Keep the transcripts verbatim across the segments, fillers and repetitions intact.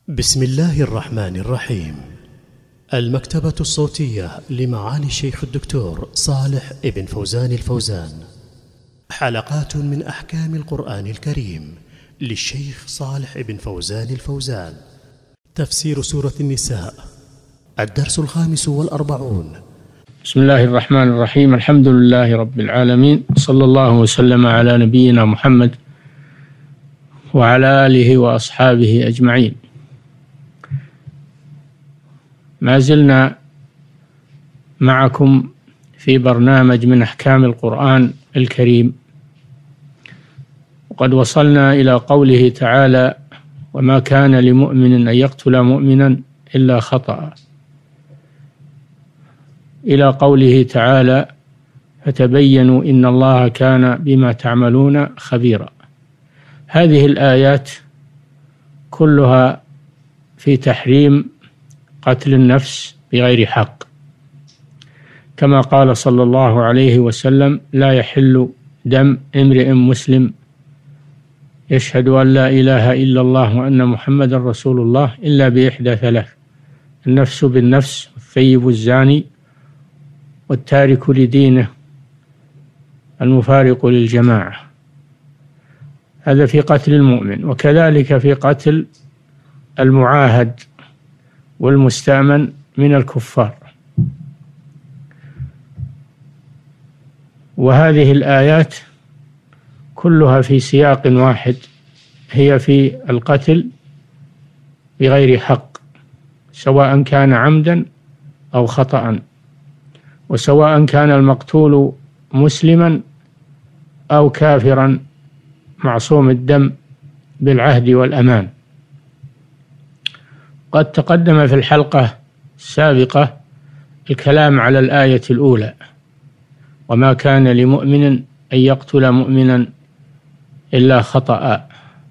بسم الله الرحمن الرحيم. المكتبة الصوتية لمعالي الشيخ الدكتور صالح ابن فوزان الفوزان، حلقات من أحكام القرآن الكريم للشيخ صالح ابن فوزان الفوزان. تفسير سورة النساء، الدرس الخامس والأربعون. بسم الله الرحمن الرحيم. الحمد لله رب العالمين، صلى الله وسلم على نبينا محمد وعلى آله وأصحابه أجمعين. ما زلنا معكم في برنامج من أحكام القرآن الكريم، وقد وصلنا إلى قوله تعالى: وما كان لمؤمن أن يقتل مؤمنا إلا خطأ، إلى قوله تعالى: فتبينوا إن الله كان بما تعملون خبيرا. هذه الآيات كلها في تحريم قتل النفس بغير حق، كما قال صلى الله عليه وسلم: لا يحل دم امرئ مسلم يشهد أن لا إله إلا الله وأن محمدا رسول الله إلا بإحدى ثلاث: النفس بالنفس، والثيب الزاني، والتارك لدينه المفارق للجماعة. هذا في قتل المؤمن، وكذلك في قتل المعاهد والمستأمن من الكفار. وهذه الآيات كلها في سياق واحد، هي في القتل بغير حق، سواء كان عمدا أو خطأ، وسواء كان المقتول مسلما أو كافرا معصوم الدم بالعهد والأمان. قد تقدم في الحلقة السابقة الكلام على الآية الأولى: وما كان لمؤمن أن يقتل مؤمنا إلا خطأ.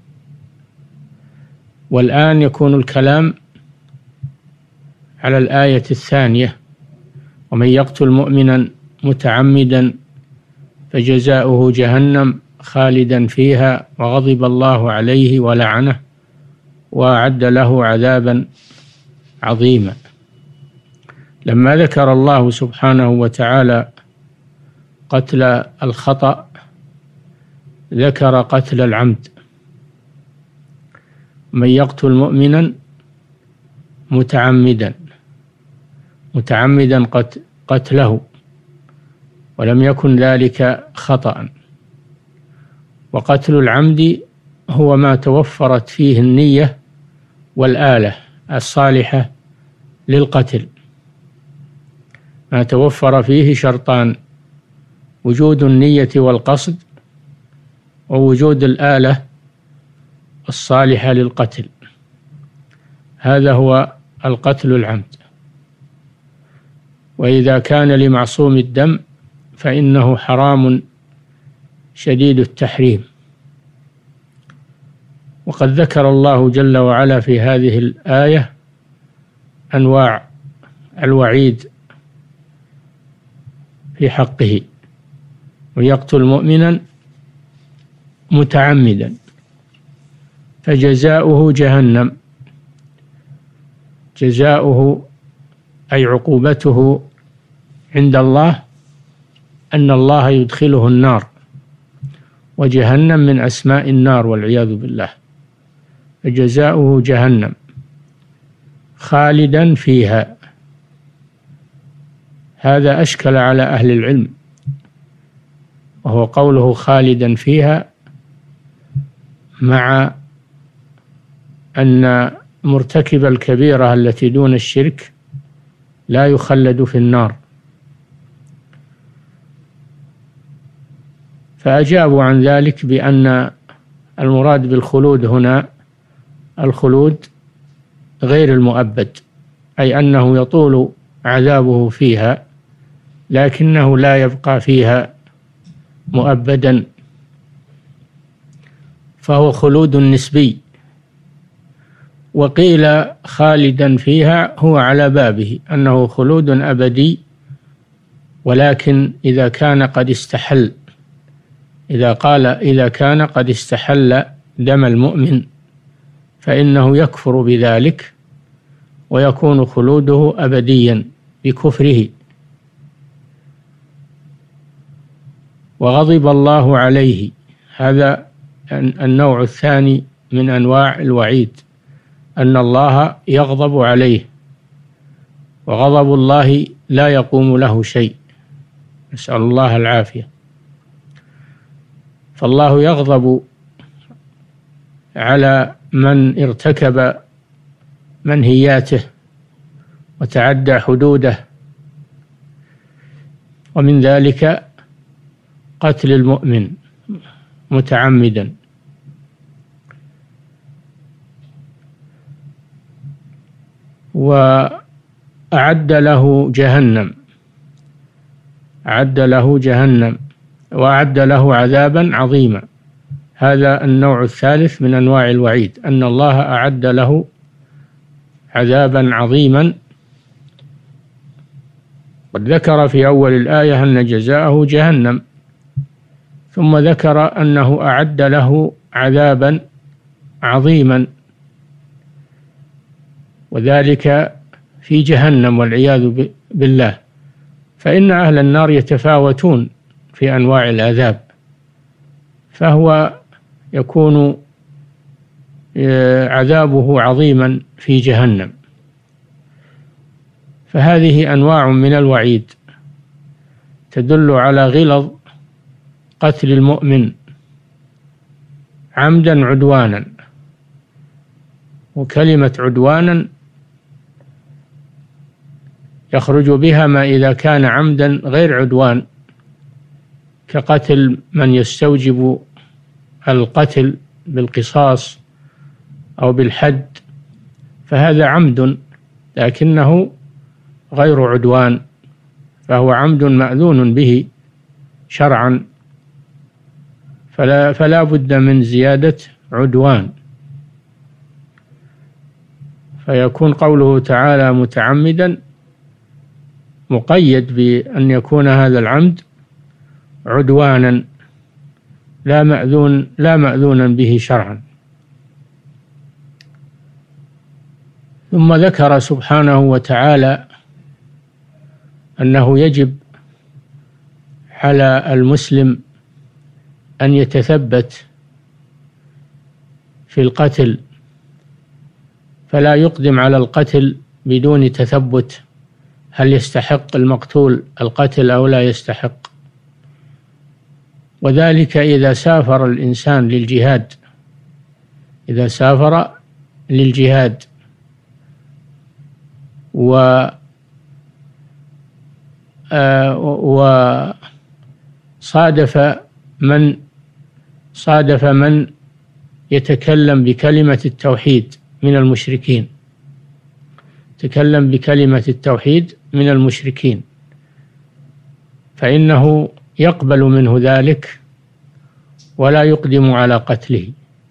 والآن يكون الكلام على الآية الثانية: ومن يقتل مؤمنا متعمدا فجزاؤه جهنم خالدا فيها وغضب الله عليه ولعنه وأعد له عذابا عظيما. لما ذكر الله سبحانه وتعالى قتل الخطأ ذكر قتل العمد. من يقتل مؤمنا متعمدا متعمدا قتله ولم يكن ذلك خطأ. وقتل العمد هو ما توفرت فيه النية والآلة الصالحة للقتل، ما توفر فيه شرطان: وجود النية والقصد، ووجود الآلة الصالحة للقتل. هذا هو القتل العمد. وإذا كان لمعصوم الدم فإنه حرام شديد التحريم. وقد ذكر الله جل وعلا في هذه الآية أنواع الوعيد في حقه: ويقتل مؤمنا متعمدا فجزاؤه جهنم. جزاؤه أي عقوبته عند الله أن الله يدخله النار، وجهنم من أسماء النار والعياذ بالله. فجزاؤه جهنم خالدا فيها. هذا أشكل على أهل العلم، وهو قوله خالدا فيها، مع أن مرتكب الكبيرة التي دون الشرك لا يخلد في النار. فأجابوا عن ذلك بأن المراد بالخلود هنا الخلود غير المؤبد، أي أنه يطول عذابه فيها لكنه لا يبقى فيها مؤبدا، فهو خلود نسبي. وقيل خالدا فيها هو على بابه، أنه خلود أبدي، ولكن إذا كان قد استحل إذا قال إذا كان قد استحل دم المؤمن فإنه يكفر بذلك ويكون خلوده أبديا بكفره. وغضب الله عليه، هذا النوع الثاني من أنواع الوعيد، أن الله يغضب عليه، وغضب الله لا يقوم له شيء، نسأل الله العافية. فالله يغضب على من ارتكب منهياته وتعدى حدوده، ومن ذلك قتل المؤمن متعمدا. وأعد له جهنم أعد له جهنم وأعد له عذابا عظيما. هذا النوع الثالث من أنواع الوعيد، أن الله أعد له عذابا عظيما. قد ذكر في أول الآية أن جزاءه جهنم، ثم ذكر أنه أعد له عذابا عظيما، وذلك في جهنم والعياذ بالله. فإن أهل النار يتفاوتون في أنواع العذاب، فهو يكون عذابه عظيما في جهنم. فهذه أنواع من الوعيد تدل على غلظ قتل المؤمن عمدا عدوانا. وكلمة عدوانا يخرج بها ما إذا كان عمدا غير عدوان، كقتل من يستوجب القتل بالقصاص أو بالحد، فهذا عمد لكنه غير عدوان، فهو عمد مأذون به شرعا، فلا, فلا بد من زيادة عدوان. فيكون قوله تعالى متعمدا مقيد بأن يكون هذا العمد عدوانا لا مأذون لا مأذونا به شرعا. ثم ذكر سبحانه وتعالى أنه يجب على المسلم أن يتثبت في القتل، فلا يقدم على القتل بدون تثبت هل يستحق المقتول القتل أو لا يستحق. وذلك إذا سافر الإنسان للجهاد إذا سافر للجهاد و وصادف من صادف من يتكلم بكلمة التوحيد من المشركين تكلم بكلمة التوحيد من المشركين فإنه يقبل منه ذلك ولا يقدم على قتله.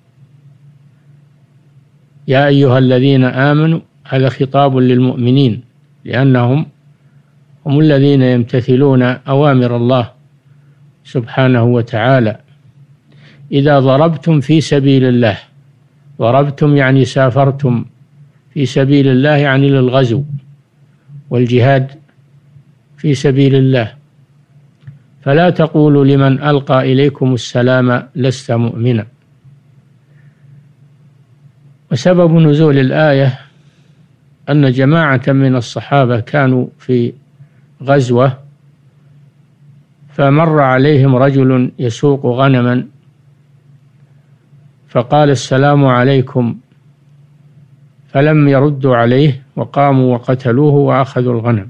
يا أيها الذين آمنوا، هذا خطاب للمؤمنين، لأنهم هم الذين يمتثلون أوامر الله سبحانه وتعالى. إذا ضربتم في سبيل الله، ضربتم يعني سافرتم في سبيل الله يعني للغزو والجهاد في سبيل الله، فلا تقولوا لمن ألقى إليكم السلام لست مؤمنا. وسبب نزول الآية أن جماعة من الصحابة كانوا في غزوة، فمر عليهم رجل يسوق غنما فقال السلام عليكم، فلم يردوا عليه وقاموا وقتلوه وأخذوا الغنم.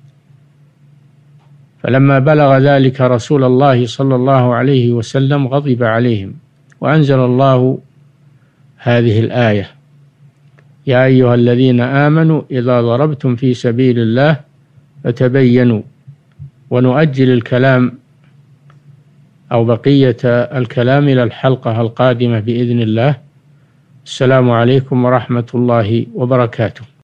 فلما بلغ ذلك رسول الله صلى الله عليه وسلم غضب عليهم، وأنزل الله هذه الآية: يا أيها الذين آمنوا إذا ضربتم في سبيل الله فتبينوا. ونؤجل الكلام أو بقية الكلام إلى الحلقة القادمة بإذن الله. السلام عليكم ورحمة الله وبركاته.